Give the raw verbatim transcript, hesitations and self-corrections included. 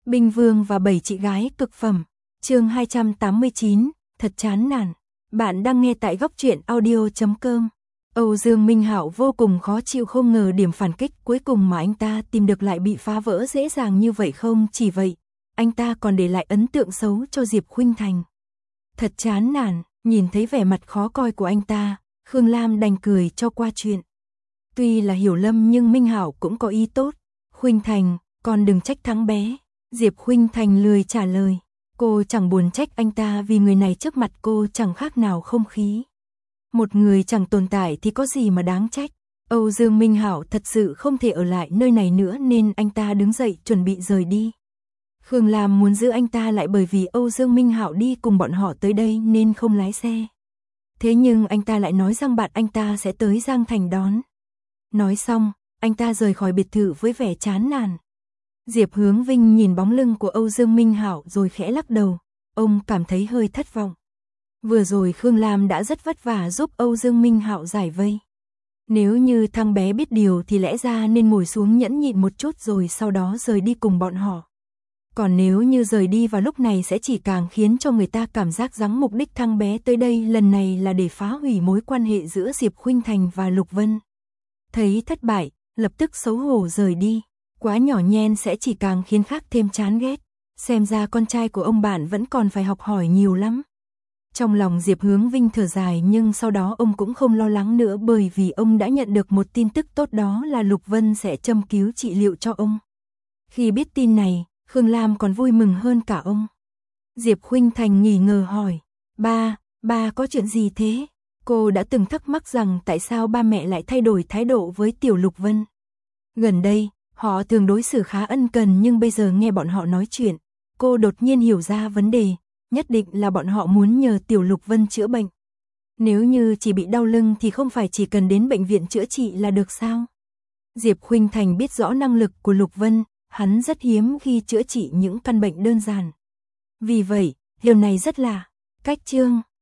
Binh Vương và bảy chị gái cực phẩm. Chương hai trăm tám mươi chín, thật chán nản. Bạn đang nghe tại góc truyện audio chấm com. Âu Dương Minh Hạo vô cùng khó chịu, không ngờ điểm phản kích cuối cùng mà anh ta tìm được lại bị phá vỡ dễ dàng như vậy. Không chỉ vậy, anh ta còn để lại ấn tượng xấu cho Diệp Khuynh Thành. Thật chán nản, nhìn thấy vẻ mặt khó coi của anh ta, Khương Lam đành cười cho qua chuyện. Tuy là hiểu lầm nhưng Minh Hạo cũng có ý tốt. Khuynh Thành, con đừng trách thắng bé. Diệp Khuynh Thành lười trả lời. Cô chẳng buồn trách anh ta vì người này trước mặt cô chẳng khác nào không khí. Một người chẳng tồn tại thì có gì mà đáng trách. Âu Dương Minh Hạo thật sự không thể ở lại nơi này nữa nên anh ta đứng dậy chuẩn bị rời đi. Khương Lam muốn giữ anh ta lại bởi vì Âu Dương Minh Hạo đi cùng bọn họ tới đây nên không lái xe. Thế nhưng anh ta lại nói rằng bạn anh ta sẽ tới Giang Thành đón. Nói xong, anh ta rời khỏi biệt thự với vẻ chán nản. Diệp Hướng Vinh nhìn bóng lưng của Âu Dương Minh Hạo rồi khẽ lắc đầu, ông cảm thấy hơi thất vọng. Vừa rồi Khương Lam đã rất vất vả giúp Âu Dương Minh Hạo giải vây. Nếu như thằng bé biết điều thì lẽ ra nên ngồi xuống nhẫn nhịn một chút rồi sau đó rời đi cùng bọn họ. Còn nếu như rời đi vào lúc này sẽ chỉ càng khiến cho người ta cảm giác rằng mục đích thằng bé tới đây lần này là để phá hủy mối quan hệ giữa Diệp Khuynh Thành và Lục Vân. Thấy thất bại, lập tức xấu hổ rời đi. Quá nhỏ nhen sẽ chỉ càng khiến khác thêm chán ghét. Xem ra con trai của ông bạn vẫn còn phải học hỏi nhiều lắm. Trong lòng Diệp Hướng Vinh thở dài nhưng sau đó ông cũng không lo lắng nữa bởi vì ông đã nhận được một tin tức tốt, đó là Lục Vân sẽ châm cứu trị liệu cho ông. Khi biết tin này, Khương Lam còn vui mừng hơn cả ông. Diệp Khuynh Thành nghi ngờ hỏi, ba, ba có chuyện gì thế? Cô đã từng thắc mắc rằng tại sao ba mẹ lại thay đổi thái độ với Tiểu Lục Vân. Gần đây, họ thường đối xử khá ân cần nhưng bây giờ nghe bọn họ nói chuyện, cô đột nhiên hiểu ra vấn đề, nhất định là bọn họ muốn nhờ Tiểu Lục Vân chữa bệnh. Nếu như chỉ bị đau lưng thì không phải chỉ cần đến bệnh viện chữa trị là được sao? Diệp Khuynh Thành biết rõ năng lực của Lục Vân, hắn rất hiếm khi chữa trị những căn bệnh đơn giản. Vì vậy, điều này rất là cách chương.